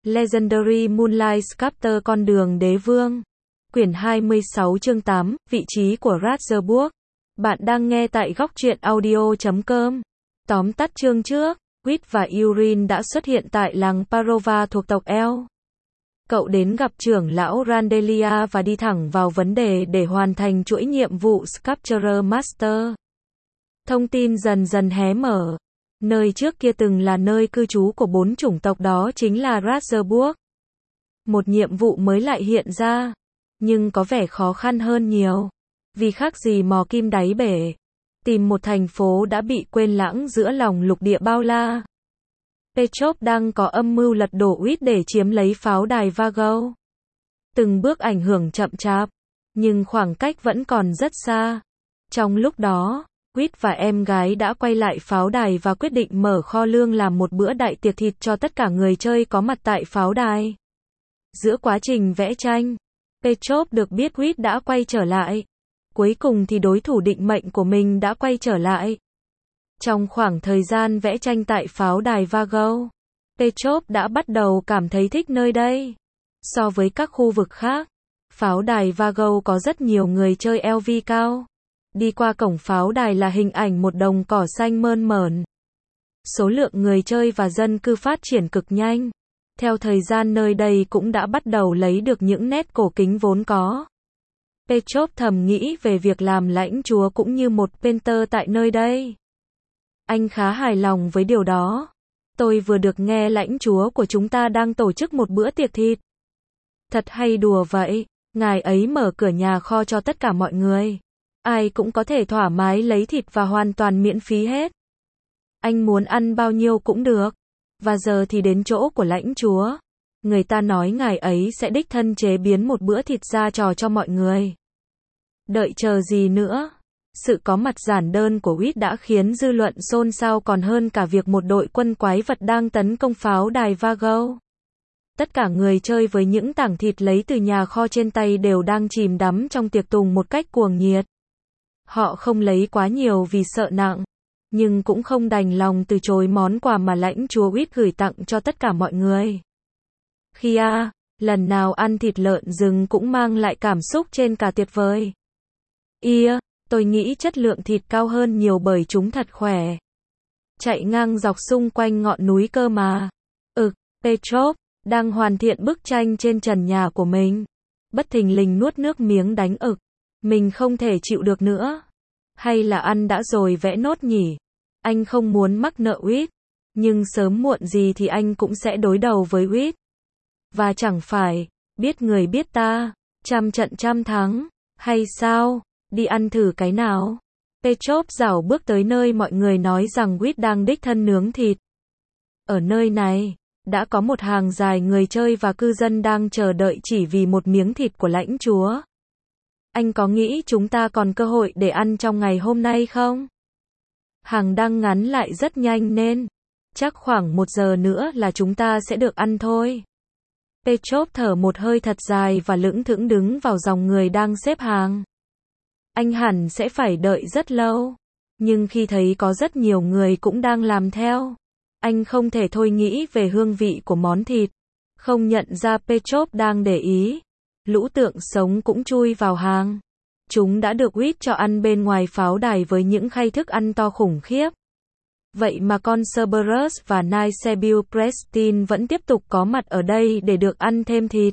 Legendary Moonlight Sculptor Con đường đế vương. Quyển 26 chương 8, vị trí của Razorburg. Bạn đang nghe tại góc truyện audio.com. Tóm tắt chương trước, Wit và Urin đã xuất hiện tại làng Parova thuộc tộc El. Cậu đến gặp trưởng lão Randelia và đi thẳng vào vấn đề để hoàn thành chuỗi nhiệm vụ Sculpture Master. Thông tin dần dần hé mở. Nơi trước kia từng là nơi cư trú của 4 chủng tộc, đó chính là Razorburg. Một nhiệm vụ mới lại hiện ra, nhưng có vẻ khó khăn hơn nhiều. Vì khác gì mò kim đáy bể, tìm một thành phố đã bị quên lãng giữa lòng lục địa bao la. Petrov đang có âm mưu lật đổ Wit để chiếm lấy pháo đài Vago. Từng bước ảnh hưởng chậm chạp, nhưng khoảng cách vẫn còn rất xa. Trong lúc đó, Wit và em gái đã quay lại pháo đài và quyết định mở kho lương làm một bữa đại tiệc thịt cho tất cả người chơi có mặt tại pháo đài. Giữa quá trình vẽ tranh, Petrov được biết Wit đã quay trở lại. Cuối cùng thì đối thủ định mệnh của mình đã quay trở lại. Trong khoảng thời gian vẽ tranh tại pháo đài Vago, Petrov đã bắt đầu cảm thấy thích nơi đây. So với các khu vực khác, pháo đài Vago có rất nhiều người chơi LV cao. Đi qua cổng pháo đài là hình ảnh một đồng cỏ xanh mơn mởn. Số lượng người chơi và dân cư phát triển cực nhanh. Theo thời gian nơi đây cũng đã bắt đầu lấy được những nét cổ kính vốn có. Petrov thầm nghĩ về việc làm lãnh chúa cũng như một painter tại nơi đây. Anh khá hài lòng với điều đó. Tôi vừa được nghe lãnh chúa của chúng ta đang tổ chức một bữa tiệc thịt. Thật hay đùa vậy, ngài ấy mở cửa nhà kho cho tất cả mọi người. Ai cũng có thể thoải mái lấy thịt và hoàn toàn miễn phí hết. Anh muốn ăn bao nhiêu cũng được. Và giờ thì đến chỗ của lãnh chúa. Người ta nói ngài ấy sẽ đích thân chế biến một bữa thịt ra trò cho mọi người. Đợi chờ gì nữa? Sự có mặt giản đơn của Wit đã khiến dư luận xôn xao còn hơn cả việc một đội quân quái vật đang tấn công pháo đài Vago. Tất cả người chơi với những tảng thịt lấy từ nhà kho trên tay đều đang chìm đắm trong tiệc tùng một cách cuồng nhiệt. Họ không lấy quá nhiều vì sợ nặng, nhưng cũng không đành lòng từ chối món quà mà lãnh chúa Wit gửi tặng cho tất cả mọi người. Lần nào ăn thịt lợn rừng cũng mang lại cảm xúc trên cả tuyệt vời. Tôi nghĩ chất lượng thịt cao hơn nhiều bởi chúng thật khỏe. Chạy ngang dọc xung quanh ngọn núi cơ mà. Petrov đang hoàn thiện bức tranh trên trần nhà của mình. Bất thình lình nuốt nước miếng đánh ực. Mình không thể chịu được nữa. Hay là ăn đã rồi vẽ nốt nhỉ? Anh không muốn mắc nợ Wit. Nhưng sớm muộn gì thì anh cũng sẽ đối đầu với Wit. Và chẳng phải, biết người biết ta, trăm trận trăm thắng, hay sao? Đi ăn thử cái nào. Petrov dảo bước tới nơi mọi người nói rằng Wit đang đích thân nướng thịt. Ở nơi này, đã có một hàng dài người chơi và cư dân đang chờ đợi chỉ vì một miếng thịt của lãnh chúa. Anh có nghĩ chúng ta còn cơ hội để ăn trong ngày hôm nay không? Hàng đang ngắn lại rất nhanh nên chắc khoảng 1 giờ nữa là chúng ta sẽ được ăn thôi. Petrov thở một hơi thật dài và lững thững đứng vào dòng người đang xếp hàng. Anh hẳn sẽ phải đợi rất lâu. Nhưng khi thấy có rất nhiều người cũng đang làm theo, anh không thể thôi nghĩ về hương vị của món thịt. Không nhận ra Petrov đang để ý. Lũ tượng sống cũng chui vào hàng. Chúng đã được Wit cho ăn bên ngoài pháo đài với những khay thức ăn to khủng khiếp. Vậy mà con Cerberus và Nicebu Prestin vẫn tiếp tục có mặt ở đây để được ăn thêm thịt.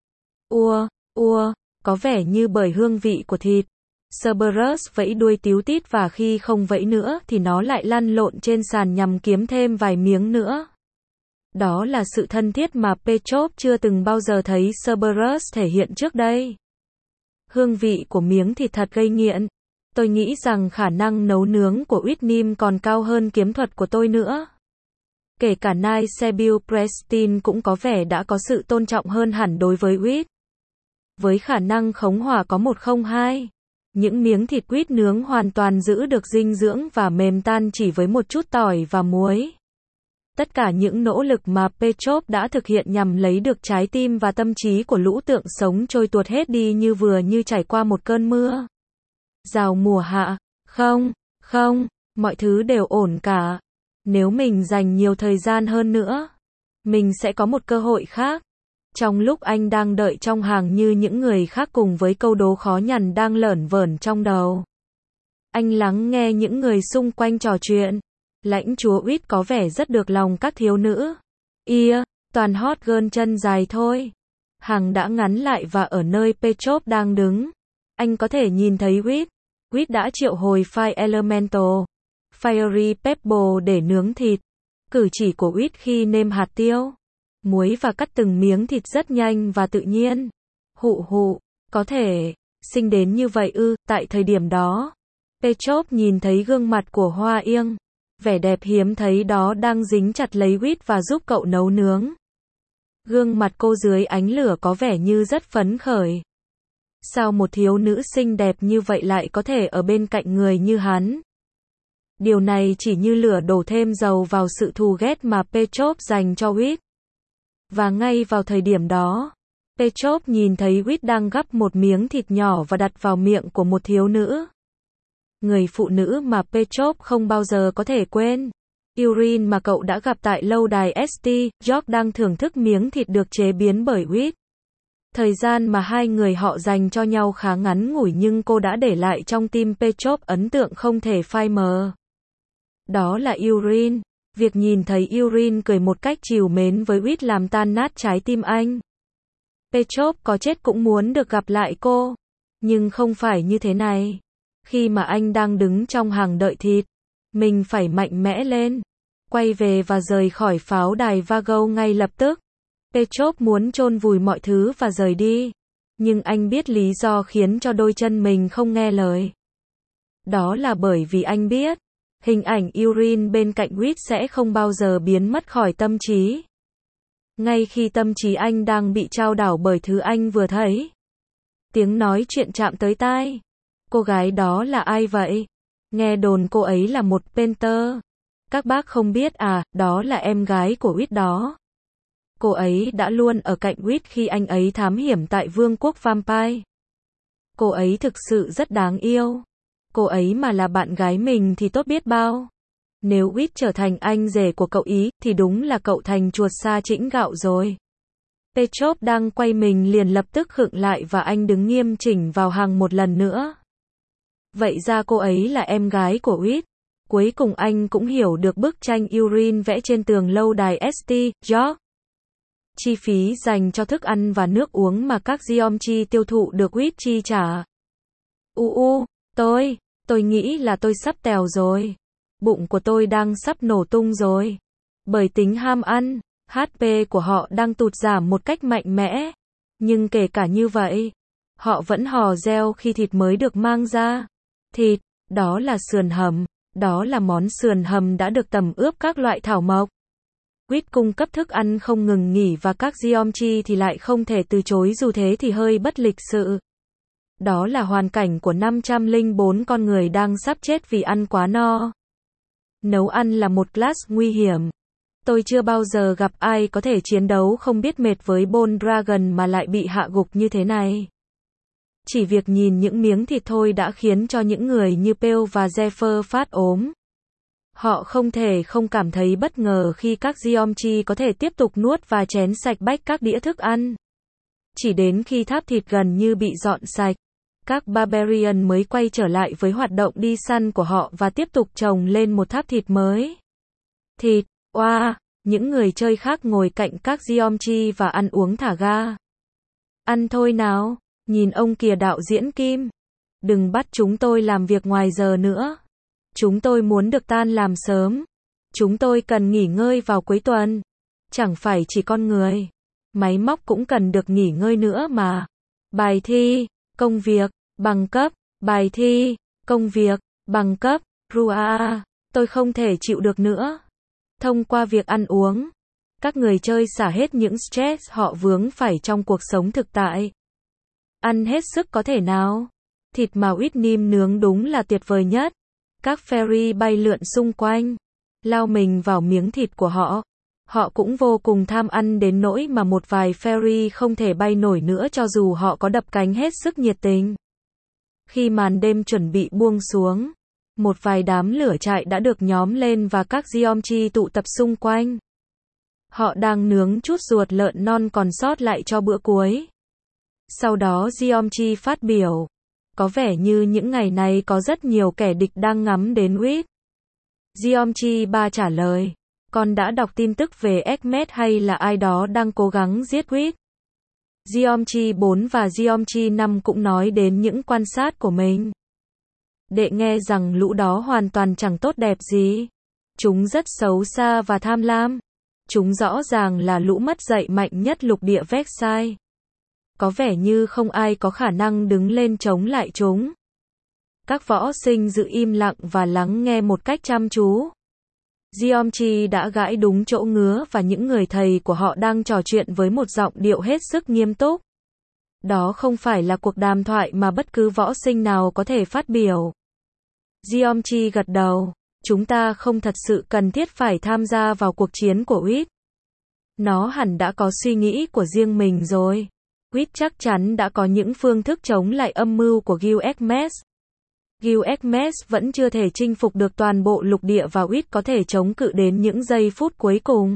Có vẻ như bởi hương vị của thịt. Cerberus vẫy đuôi tíu tít và khi không vẫy nữa thì nó lại lăn lộn trên sàn nhằm kiếm thêm vài miếng nữa. Đó là sự thân thiết mà Petrov chưa từng bao giờ thấy Cerberus thể hiện trước đây. Hương vị của miếng thịt thật gây nghiện. Tôi nghĩ rằng khả năng nấu nướng của Whitnim còn cao hơn kiếm thuật của tôi nữa. Kể cả Nicebu Prestin cũng có vẻ đã có sự tôn trọng hơn hẳn đối với Wit. Với khả năng khống hỏa có 102, những miếng thịt Wit nướng hoàn toàn giữ được dinh dưỡng và mềm tan chỉ với một chút tỏi và muối. Tất cả những nỗ lực mà Petrov đã thực hiện nhằm lấy được trái tim và tâm trí của lũ tượng sống trôi tuột hết đi như trải qua một cơn mưa. Vào mùa hạ, mọi thứ đều ổn cả. Nếu mình dành nhiều thời gian hơn nữa, mình sẽ có một cơ hội khác. Trong lúc anh đang đợi trong hàng như những người khác cùng với câu đố khó nhằn đang lởn vởn trong đầu, anh lắng nghe những người xung quanh trò chuyện. Lãnh chúa Uýt có vẻ rất được lòng các thiếu nữ. Toàn hot girl chân dài thôi. Hàng đã ngắn lại và ở nơi Petrov đang đứng, anh có thể nhìn thấy Uýt. Uýt đã triệu hồi Fire Elemental, Fiery Pebble để nướng thịt. Cử chỉ của Uýt khi nêm hạt tiêu, muối và cắt từng miếng thịt rất nhanh và tự nhiên. Có thể sinh đến như vậy ư? Tại thời điểm đó, Petrov nhìn thấy gương mặt của Hoa Yên. Vẻ đẹp hiếm thấy đó đang dính chặt lấy Uýt và giúp cậu nấu nướng. Gương mặt cô dưới ánh lửa có vẻ như rất phấn khởi. Sao một thiếu nữ xinh đẹp như vậy lại có thể ở bên cạnh người như hắn? Điều này chỉ như lửa đổ thêm dầu vào sự thù ghét mà Petrov dành cho Uýt. Và ngay vào thời điểm đó, Petrov nhìn thấy Uýt đang gắp một miếng thịt nhỏ và đặt vào miệng của một thiếu nữ. Người phụ nữ mà Petrov không bao giờ có thể quên. Irene mà cậu đã gặp tại lâu đài St. George đang thưởng thức miếng thịt được chế biến bởi Uýt. Thời gian mà hai người họ dành cho nhau khá ngắn ngủi nhưng cô đã để lại trong tim Petrov ấn tượng không thể phai mờ. Đó là Irene. Việc nhìn thấy Irene cười một cách trìu mến với Uýt làm tan nát trái tim anh. Petrov có chết cũng muốn được gặp lại cô. Nhưng không phải như thế này. Khi mà anh đang đứng trong hàng đợi thịt, mình phải mạnh mẽ lên, quay về và rời khỏi pháo đài Vago ngay lập tức. Petrov muốn chôn vùi mọi thứ và rời đi. Nhưng anh biết lý do khiến cho đôi chân mình không nghe lời. Đó là bởi vì anh biết, hình ảnh Irene bên cạnh Uýt sẽ không bao giờ biến mất khỏi tâm trí. Ngay khi tâm trí anh đang bị trao đảo bởi thứ anh vừa thấy, tiếng nói chuyện chạm tới tai. Cô gái đó là ai vậy? Nghe đồn cô ấy là một painter. Các bác không biết à, đó là em gái của Uýt đó. Cô ấy đã luôn ở cạnh Uýt khi anh ấy thám hiểm tại vương quốc Vampire. Cô ấy thực sự rất đáng yêu. Cô ấy mà là bạn gái mình thì tốt biết bao. Nếu Uýt trở thành anh rể của cậu ý, thì đúng là cậu thành chuột sa chĩnh gạo rồi. Petrov đang quay mình liền lập tức khựng lại và anh đứng nghiêm chỉnh vào hàng một lần nữa. Vậy ra cô ấy là em gái của Uýt. Cuối cùng anh cũng hiểu được bức tranh Irene vẽ trên tường lâu đài St. George. Chi phí dành cho thức ăn và nước uống mà các Giomchi tiêu thụ được Uýt chi trả. Tôi nghĩ là tôi sắp tèo rồi. Bụng của tôi đang sắp nổ tung rồi. Bởi tính ham ăn, HP của họ đang tụt giảm một cách mạnh mẽ. Nhưng kể cả như vậy, họ vẫn hò reo khi thịt mới được mang ra. Thịt, đó là sườn hầm. Đó là món sườn hầm đã được tẩm ướp các loại thảo mộc. Uýt cung cấp thức ăn không ngừng nghỉ và các Giomchi thì lại không thể từ chối, dù thế thì hơi bất lịch sự. Đó là hoàn cảnh của 504 con người đang sắp chết vì ăn quá no. Nấu ăn là một class nguy hiểm. Tôi chưa bao giờ gặp ai có thể chiến đấu không biết mệt với Bone Dragon mà lại bị hạ gục như thế này. Chỉ việc nhìn những miếng thịt thôi đã khiến cho những người như Pale và Zephyr phát ốm. Họ không thể không cảm thấy bất ngờ khi các Giomchi có thể tiếp tục nuốt và chén sạch bách các đĩa thức ăn. Chỉ đến khi tháp thịt gần như bị dọn sạch, các Barbarian mới quay trở lại với hoạt động đi săn của họ và tiếp tục trồng lên một tháp thịt mới. Thịt, những người chơi khác ngồi cạnh các Giomchi và ăn uống thả ga. Ăn thôi nào, nhìn ông kìa đạo diễn Kim. Đừng bắt chúng tôi làm việc ngoài giờ nữa. Chúng tôi muốn được tan làm sớm. Chúng tôi cần nghỉ ngơi vào cuối tuần. Chẳng phải chỉ con người. Máy móc cũng cần được nghỉ ngơi nữa mà. Bài thi, công việc, bằng cấp, bài thi, công việc, bằng cấp, tôi không thể chịu được nữa. Thông qua việc ăn uống, các người chơi xả hết những stress họ vướng phải trong cuộc sống thực tại. Ăn hết sức có thể nào. Thịt mà Uýt Nim nướng đúng là tuyệt vời nhất. Các fairy bay lượn xung quanh, lao mình vào miếng thịt của họ. Họ cũng vô cùng tham ăn đến nỗi mà một vài fairy không thể bay nổi nữa cho dù họ có đập cánh hết sức nhiệt tình. Khi màn đêm chuẩn bị buông xuống, một vài đám lửa trại đã được nhóm lên và các Giomchi tụ tập xung quanh. Họ đang nướng chút ruột lợn non còn sót lại cho bữa cuối. Sau đó Jeomchi phát biểu. Có vẻ như những ngày này có rất nhiều kẻ địch đang ngắm đến Reed. Jeomchi 3 trả lời. Con đã đọc tin tức về Ahmed hay là ai đó đang cố gắng giết Reed? Jeomchi 4 và Jeomchi 5 cũng nói đến những quan sát của mình. Đệ nghe rằng lũ đó hoàn toàn chẳng tốt đẹp gì. Chúng rất xấu xa và tham lam. Chúng rõ ràng là lũ mất dạy mạnh nhất lục địa Versailles. Có vẻ như không ai có khả năng đứng lên chống lại chúng. Các võ sinh giữ im lặng và lắng nghe một cách chăm chú. Jeomchi đã gãi đúng chỗ ngứa và những người thầy của họ đang trò chuyện với một giọng điệu hết sức nghiêm túc. Đó không phải là cuộc đàm thoại mà bất cứ võ sinh nào có thể phát biểu. Jeomchi gật đầu. Chúng ta không thật sự cần thiết phải tham gia vào cuộc chiến của Reed. Nó hẳn đã có suy nghĩ của riêng mình rồi. Reed chắc chắn đã có những phương thức chống lại âm mưu của Gilgamesh. Gilgamesh vẫn chưa thể chinh phục được toàn bộ lục địa và Reed có thể chống cự đến những giây phút cuối cùng.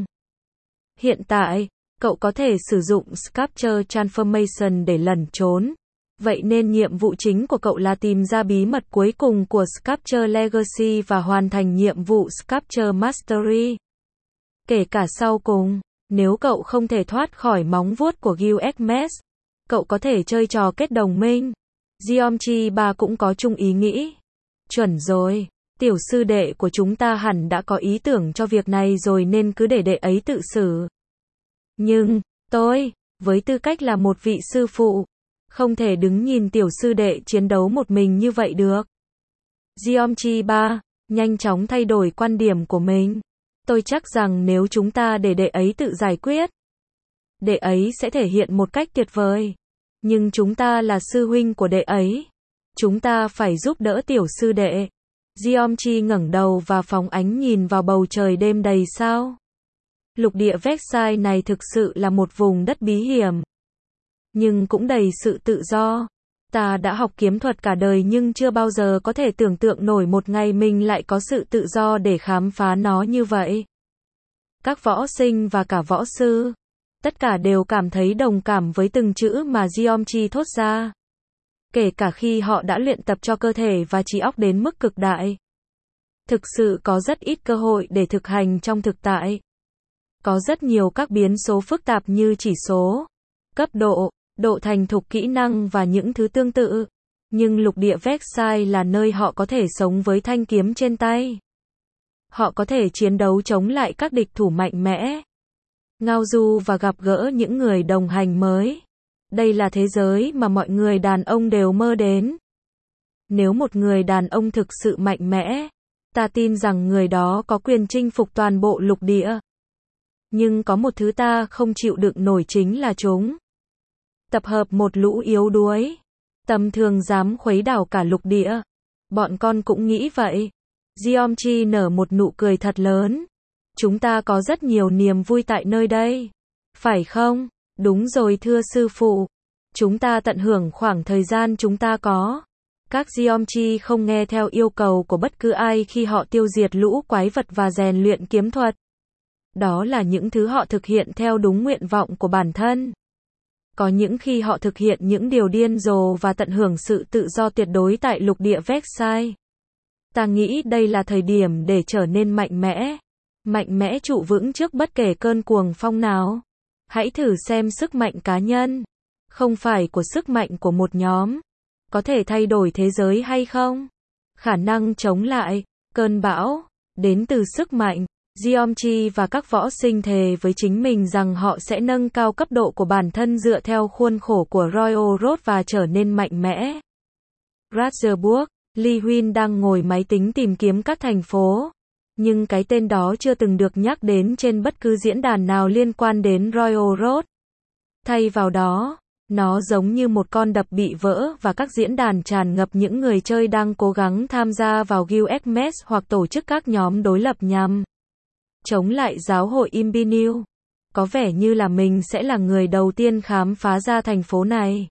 Hiện tại, cậu có thể sử dụng Sculpture Transformation để lẩn trốn. Vậy nên nhiệm vụ chính của cậu là tìm ra bí mật cuối cùng của Sculpture Legacy và hoàn thành nhiệm vụ Sculpture Mastery. Kể cả sau cùng, nếu cậu không thể thoát khỏi móng vuốt của Gilgamesh, cậu có thể chơi trò kết đồng minh. Jeomchi 3 cũng có chung ý nghĩ. Chuẩn rồi, tiểu sư đệ của chúng ta hẳn đã có ý tưởng cho việc này rồi nên cứ để đệ ấy tự xử. Nhưng, tôi, với tư cách là một vị sư phụ, không thể đứng nhìn tiểu sư đệ chiến đấu một mình như vậy được. Jeomchi 3, nhanh chóng thay đổi quan điểm của mình. Tôi chắc rằng nếu chúng ta để đệ ấy tự giải quyết, đệ ấy sẽ thể hiện một cách tuyệt vời. Nhưng chúng ta là sư huynh của đệ ấy. Chúng ta phải giúp đỡ tiểu sư đệ. Jeomchi ngẩng đầu và phóng ánh nhìn vào bầu trời đêm đầy sao. Lục địa Versailles này thực sự là một vùng đất bí hiểm. Nhưng cũng đầy sự tự do. Ta đã học kiếm thuật cả đời nhưng chưa bao giờ có thể tưởng tượng nổi một ngày mình lại có sự tự do để khám phá nó như vậy. Các võ sinh và cả võ sư, tất cả đều cảm thấy đồng cảm với từng chữ mà Jeomchi thốt ra. Kể cả khi họ đã luyện tập cho cơ thể và trí óc đến mức cực đại. Thực sự có rất ít cơ hội để thực hành trong thực tại. Có rất nhiều các biến số phức tạp như chỉ số, cấp độ, độ thành thục kỹ năng và những thứ tương tự. Nhưng lục địa Versailles là nơi họ có thể sống với thanh kiếm trên tay. Họ có thể chiến đấu chống lại các địch thủ mạnh mẽ. Ngao du và gặp gỡ những người đồng hành mới. Đây là thế giới mà mọi người đàn ông đều mơ đến. Nếu một người đàn ông thực sự mạnh mẽ, ta tin rằng người đó có quyền chinh phục toàn bộ lục địa. Nhưng có một thứ ta không chịu đựng nổi chính là chúng. Tập hợp một lũ yếu đuối, tầm thường dám khuấy đảo cả lục địa. Bọn con cũng nghĩ vậy. Jeomchi nở một nụ cười thật lớn. Chúng ta có rất nhiều niềm vui tại nơi đây. Phải không? Đúng rồi thưa sư phụ. Chúng ta tận hưởng khoảng thời gian chúng ta có. Các Jeomchi không nghe theo yêu cầu của bất cứ ai khi họ tiêu diệt lũ quái vật và rèn luyện kiếm thuật. Đó là những thứ họ thực hiện theo đúng nguyện vọng của bản thân. Có những khi họ thực hiện những điều điên rồ và tận hưởng sự tự do tuyệt đối tại lục địa Versailles. Ta nghĩ đây là thời điểm để trở nên mạnh mẽ. Mạnh mẽ trụ vững trước bất kể cơn cuồng phong nào. Hãy thử xem sức mạnh cá nhân, không phải của sức mạnh của một nhóm, có thể thay đổi thế giới hay không? Khả năng chống lại cơn bão đến từ sức mạnh. Jeomchi và các võ sinh thề với chính mình rằng họ sẽ nâng cao cấp độ của bản thân dựa theo khuôn khổ của Royal Road và trở nên mạnh mẽ. Ratzeburg, Li Huynh đang ngồi máy tính tìm kiếm các thành phố. Nhưng cái tên đó chưa từng được nhắc đến trên bất cứ diễn đàn nào liên quan đến Royal Road. Thay vào đó, nó giống như một con đập bị vỡ và các diễn đàn tràn ngập những người chơi đang cố gắng tham gia vào Gilgamesh hoặc tổ chức các nhóm đối lập nhằm chống lại giáo hội Imperial. Có vẻ như là mình sẽ là người đầu tiên khám phá ra thành phố này.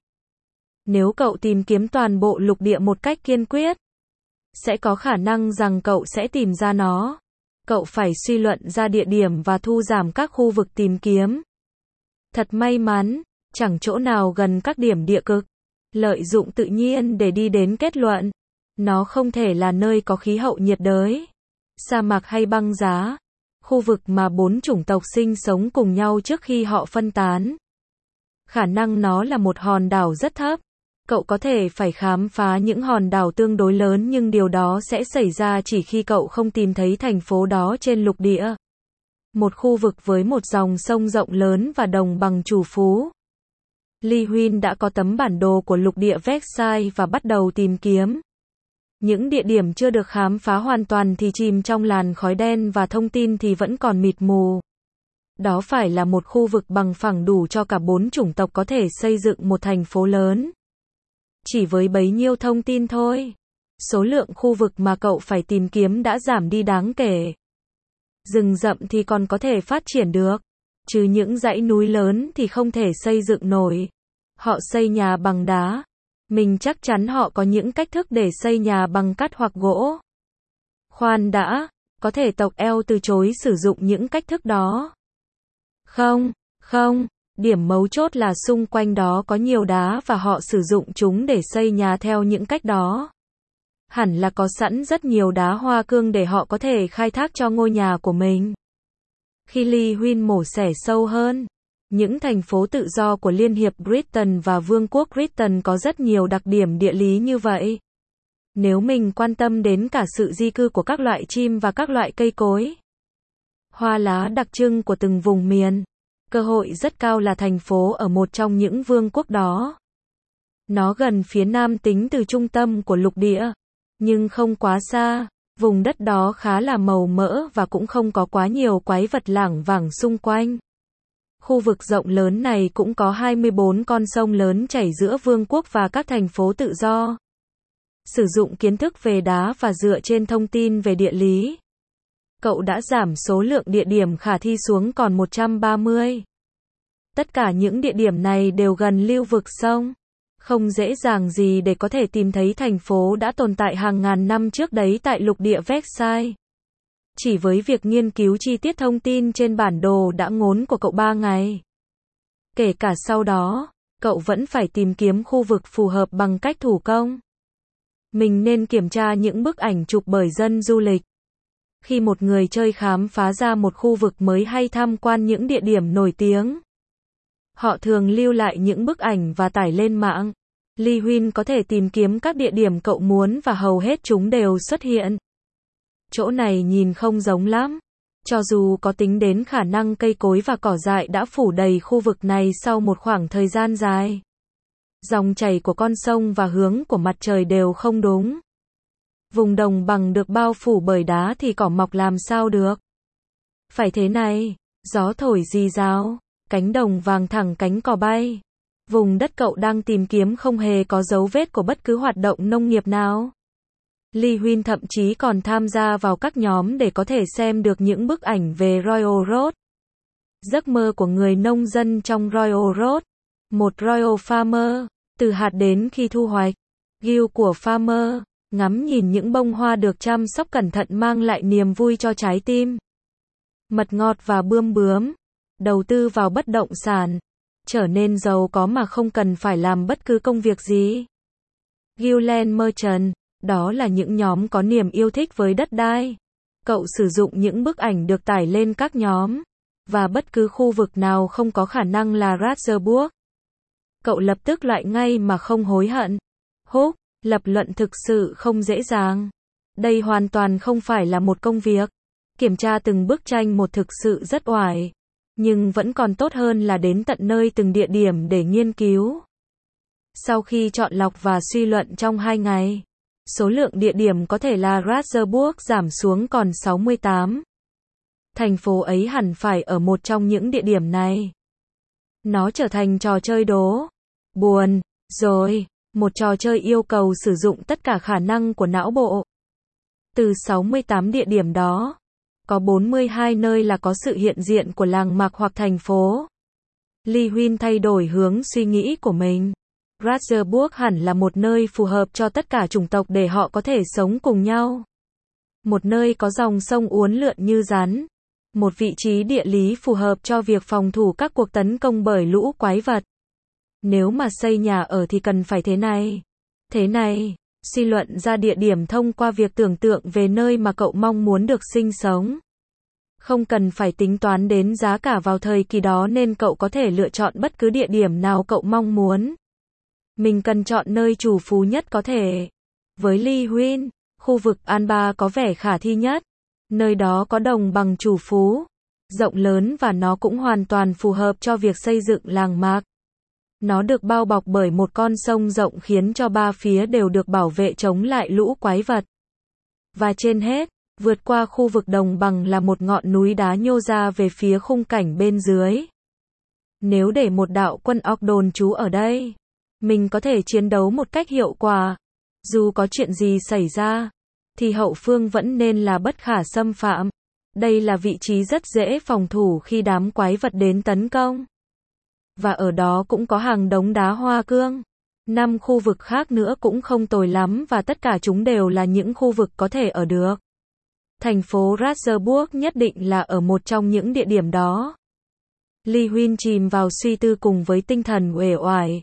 Nếu cậu tìm kiếm toàn bộ lục địa một cách kiên quyết, sẽ có khả năng rằng cậu sẽ tìm ra nó. Cậu phải suy luận ra địa điểm và thu giảm các khu vực tìm kiếm. Thật may mắn, chẳng chỗ nào gần các điểm địa cực. Lợi dụng tự nhiên để đi đến kết luận. Nó không thể là nơi có khí hậu nhiệt đới, sa mạc hay băng giá. Khu vực mà 4 chủng tộc sinh sống cùng nhau trước khi họ phân tán. Khả năng nó là một hòn đảo rất thấp. Cậu có thể phải khám phá những hòn đảo tương đối lớn, nhưng điều đó sẽ xảy ra chỉ khi cậu không tìm thấy thành phố đó trên lục địa. Một khu vực với một dòng sông rộng lớn và đồng bằng trù phú. Lee Huynh đã có tấm bản đồ của lục địa Versailles và bắt đầu tìm kiếm. Những địa điểm chưa được khám phá hoàn toàn thì chìm trong làn khói đen và thông tin thì vẫn còn mịt mù. Đó phải là một khu vực bằng phẳng đủ cho cả 4 chủng tộc có thể xây dựng một thành phố lớn. Chỉ với bấy nhiêu thông tin thôi, số lượng khu vực mà cậu phải tìm kiếm đã giảm đi đáng kể. Rừng rậm thì còn có thể phát triển được, chứ những dãy núi lớn thì không thể xây dựng nổi. Họ xây nhà bằng đá. Mình chắc chắn họ có những cách thức để xây nhà bằng cát hoặc gỗ. Khoan đã, có thể tộc Eo từ chối sử dụng những cách thức đó. Không, điểm mấu chốt là xung quanh đó có nhiều đá và họ sử dụng chúng để xây nhà theo những cách đó. Hẳn là có sẵn rất nhiều đá hoa cương để họ có thể khai thác cho ngôi nhà của mình. Khi Lee Huynh mổ xẻ sâu hơn, những thành phố tự do của Liên hiệp Britain và Vương quốc Britain có rất nhiều đặc điểm địa lý như vậy. Nếu mình quan tâm đến cả sự di cư của các loại chim và các loại cây cối, hoa lá đặc trưng của từng vùng miền, cơ hội rất cao là thành phố ở một trong những vương quốc đó. Nó gần phía nam tính từ trung tâm của lục địa, nhưng không quá xa. Vùng đất đó khá là màu mỡ và cũng không có quá nhiều quái vật lảng vảng xung quanh. Khu vực rộng lớn này cũng có 24 con sông lớn chảy giữa vương quốc và các thành phố tự do. Sử dụng kiến thức về đá và dựa trên thông tin về địa lý, cậu đã giảm số lượng địa điểm khả thi xuống còn 130. Tất cả những địa điểm này đều gần lưu vực sông. Không dễ dàng gì để có thể tìm thấy thành phố đã tồn tại hàng ngàn năm trước đấy tại lục địa Versailles. Chỉ với việc nghiên cứu chi tiết thông tin trên bản đồ đã ngốn của cậu 3 ngày. Kể cả sau đó, cậu vẫn phải tìm kiếm khu vực phù hợp bằng cách thủ công. Mình nên kiểm tra những bức ảnh chụp bởi dân du lịch. Khi một người chơi khám phá ra một khu vực mới hay tham quan những địa điểm nổi tiếng, họ thường lưu lại những bức ảnh và tải lên mạng. Lee Huynh có thể tìm kiếm các địa điểm cậu muốn và hầu hết chúng đều xuất hiện. Chỗ này nhìn không giống lắm. Cho dù có tính đến khả năng cây cối và cỏ dại đã phủ đầy khu vực này sau một khoảng thời gian dài. Dòng chảy của con sông và hướng của mặt trời đều không đúng. Vùng đồng bằng được bao phủ bởi đá thì cỏ mọc làm sao được. Phải thế này, gió thổi rì rào, cánh đồng vàng thẳng cánh cỏ bay. Vùng đất cậu đang tìm kiếm không hề có dấu vết của bất cứ hoạt động nông nghiệp nào. Lee Huynh thậm chí còn tham gia vào các nhóm để có thể xem được những bức ảnh về Royal Road. Giấc mơ của người nông dân trong Royal Road. Một Royal Farmer, từ hạt đến khi thu hoạch. Guild của Farmer, ngắm nhìn những bông hoa được chăm sóc cẩn thận mang lại niềm vui cho trái tim. Mật ngọt và bươm bướm. Đầu tư vào bất động sản. Trở nên giàu có mà không cần phải làm bất cứ công việc gì. Guild Merchant, đó là những nhóm có niềm yêu thích với đất đai. Cậu sử dụng những bức ảnh được tải lên các nhóm, và bất cứ khu vực nào không có khả năng là Ratzeburg. Cậu lập tức loại ngay mà không hối hận. Hook, lập luận thực sự không dễ dàng. Đây hoàn toàn không phải là một công việc. Kiểm tra từng bức tranh một thực sự rất oải. Nhưng vẫn còn tốt hơn là đến tận nơi từng địa điểm để nghiên cứu. Sau khi chọn lọc và suy luận trong 2 ngày, số lượng địa điểm có thể là Ratzeburg giảm xuống còn 68. Thành phố ấy hẳn phải ở một trong những địa điểm này. Nó trở thành trò chơi đố. Buồn, rồi, một trò chơi yêu cầu sử dụng tất cả khả năng của não bộ. Từ 68 địa điểm đó, có 42 nơi là có sự hiện diện của làng mạc hoặc thành phố. Lee Huynh thay đổi hướng suy nghĩ của mình. Ratzeburg hẳn là một nơi phù hợp cho tất cả chủng tộc để họ có thể sống cùng nhau. Một nơi có dòng sông uốn lượn như rắn. Một vị trí địa lý phù hợp cho việc phòng thủ các cuộc tấn công bởi lũ quái vật. Nếu mà xây nhà ở thì cần phải thế này. Thế này, suy luận ra địa điểm thông qua việc tưởng tượng về nơi mà cậu mong muốn được sinh sống. Không cần phải tính toán đến giá cả vào thời kỳ đó nên cậu có thể lựa chọn bất cứ địa điểm nào cậu mong muốn. Mình cần chọn nơi trù phú nhất có thể. Với Lee Huynh, khu vực Anba có vẻ khả thi nhất. Nơi đó có đồng bằng trù phú, rộng lớn và nó cũng hoàn toàn phù hợp cho việc xây dựng làng mạc. Nó được bao bọc bởi một con sông rộng khiến cho ba phía đều được bảo vệ chống lại lũ quái vật. Và trên hết, vượt qua khu vực đồng bằng là một ngọn núi đá nhô ra về phía khung cảnh bên dưới. Nếu để một đạo quân orc đồn trú ở đây, mình có thể chiến đấu một cách hiệu quả. Dù có chuyện gì xảy ra, thì hậu phương vẫn nên là bất khả xâm phạm. Đây là vị trí rất dễ phòng thủ khi đám quái vật đến tấn công. Và ở đó cũng có hàng đống đá hoa cương. 5 khu vực khác nữa cũng không tồi lắm và tất cả chúng đều là những khu vực có thể ở được. Thành phố Ratzeburg nhất định là ở một trong những địa điểm đó. Lee Huynh chìm vào suy tư cùng với tinh thần uể oải.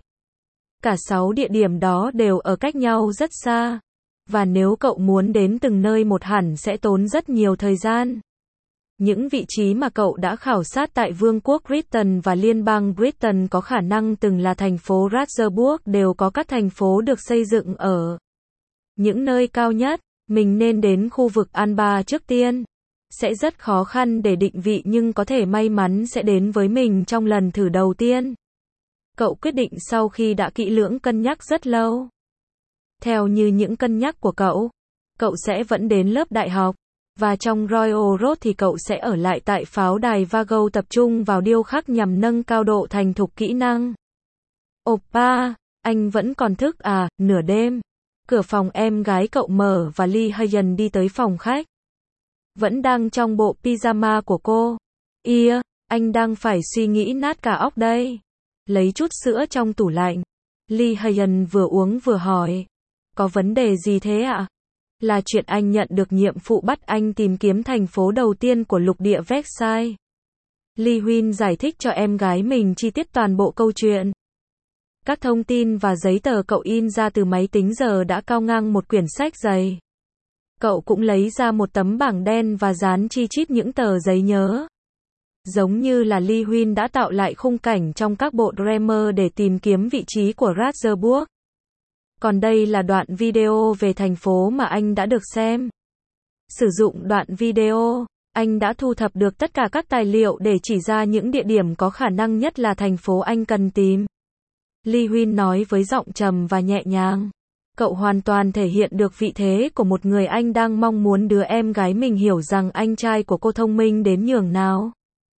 Cả 6 địa điểm đó đều ở cách nhau rất xa. Và nếu cậu muốn đến từng nơi một hẳn sẽ tốn rất nhiều thời gian. Những vị trí mà cậu đã khảo sát tại Vương quốc Britain và Liên bang Britain có khả năng từng là thành phố Ratzeburg đều có các thành phố được xây dựng ở những nơi cao nhất. Mình nên đến khu vực Anba trước tiên. Sẽ rất khó khăn để định vị nhưng có thể may mắn sẽ đến với mình trong lần thử đầu tiên. Cậu quyết định sau khi đã kỹ lưỡng cân nhắc rất lâu. Theo như những cân nhắc của cậu sẽ vẫn đến lớp đại học. Và trong Royal Road thì cậu sẽ ở lại tại pháo đài Vago tập trung vào điêu khắc nhằm nâng cao độ thành thục kỹ năng. Oppa, anh vẫn còn thức à, nửa đêm. Cửa phòng em gái cậu mở và Lee Hayen đi tới phòng khách. Vẫn đang trong bộ pyjama của cô. Anh đang phải suy nghĩ nát cả óc đây. Lấy chút sữa trong tủ lạnh. Lee Hayen vừa uống vừa hỏi. Có vấn đề gì thế ạ? Là chuyện anh nhận được nhiệm vụ bắt anh tìm kiếm thành phố đầu tiên của lục địa Versailles. Lee Huynh giải thích cho em gái mình chi tiết toàn bộ câu chuyện. Các thông tin và giấy tờ cậu in ra từ máy tính giờ đã cao ngang một quyển sách dày. Cậu cũng lấy ra một tấm bảng đen và dán chi chít những tờ giấy nhớ. Giống như là Lee Huynh đã tạo lại khung cảnh trong các bộ Dreamer để tìm kiếm vị trí của Ratzeburg. Còn đây là đoạn video về thành phố mà anh đã được xem. Sử dụng đoạn video, anh đã thu thập được tất cả các tài liệu để chỉ ra những địa điểm có khả năng nhất là thành phố anh cần tìm. Lee Huynh nói với giọng trầm và nhẹ nhàng. Cậu hoàn toàn thể hiện được vị thế của một người anh đang mong muốn đứa em gái mình hiểu rằng anh trai của cô thông minh đến nhường nào.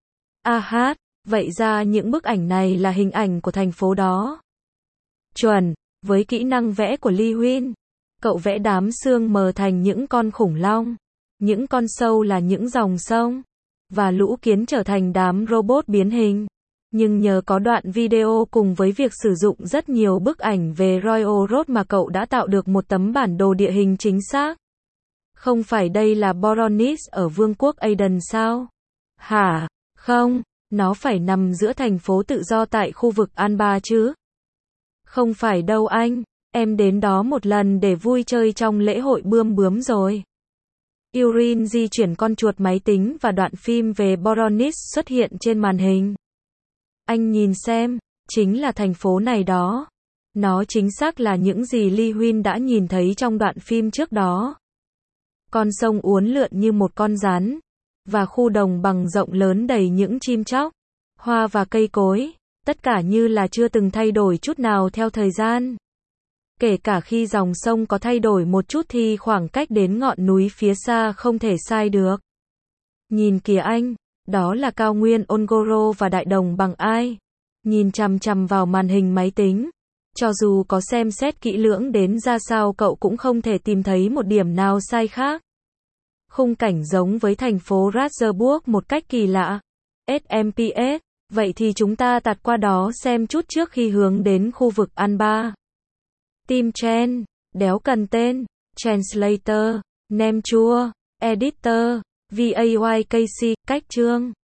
Vậy ra những bức ảnh này là hình ảnh của thành phố đó. Chuẩn. Với kỹ năng vẽ của Lee Huynh, cậu vẽ đám sương mờ thành những con khủng long, những con sâu là những dòng sông, và lũ kiến trở thành đám robot biến hình. Nhưng nhờ có đoạn video cùng với việc sử dụng rất nhiều bức ảnh về Royal Road mà cậu đã tạo được một tấm bản đồ địa hình chính xác. Không phải đây là Boronis ở Vương quốc Aden sao? Hả? Không, nó phải nằm giữa thành phố tự do tại khu vực Anba chứ. Không phải đâu anh, em đến đó một lần để vui chơi trong lễ hội bươm bướm rồi. Urin di chuyển con chuột máy tính và đoạn phim về Boronis xuất hiện trên màn hình. Anh nhìn xem, chính là thành phố này đó. Nó chính xác là những gì Lee Huynh đã nhìn thấy trong đoạn phim trước đó. Con sông uốn lượn như một con rắn, và khu đồng bằng rộng lớn đầy những chim chóc, hoa và cây cối. Tất cả như là chưa từng thay đổi chút nào theo thời gian. Kể cả khi dòng sông có thay đổi một chút thì khoảng cách đến ngọn núi phía xa không thể sai được. Nhìn kìa anh, đó là cao nguyên Ongoro và đại đồng bằng Ai. Nhìn chằm chằm vào màn hình máy tính. Cho dù có xem xét kỹ lưỡng đến ra sao cậu cũng không thể tìm thấy một điểm nào sai khác. Khung cảnh giống với thành phố Ratzeburg một cách kỳ lạ. SMPS. Vậy thì chúng ta tạt qua đó xem chút trước khi hướng đến khu vực Anba. Tim Chen, đéo cần tên, Translator, nem chua, Editor. VAYKC. Cách chương.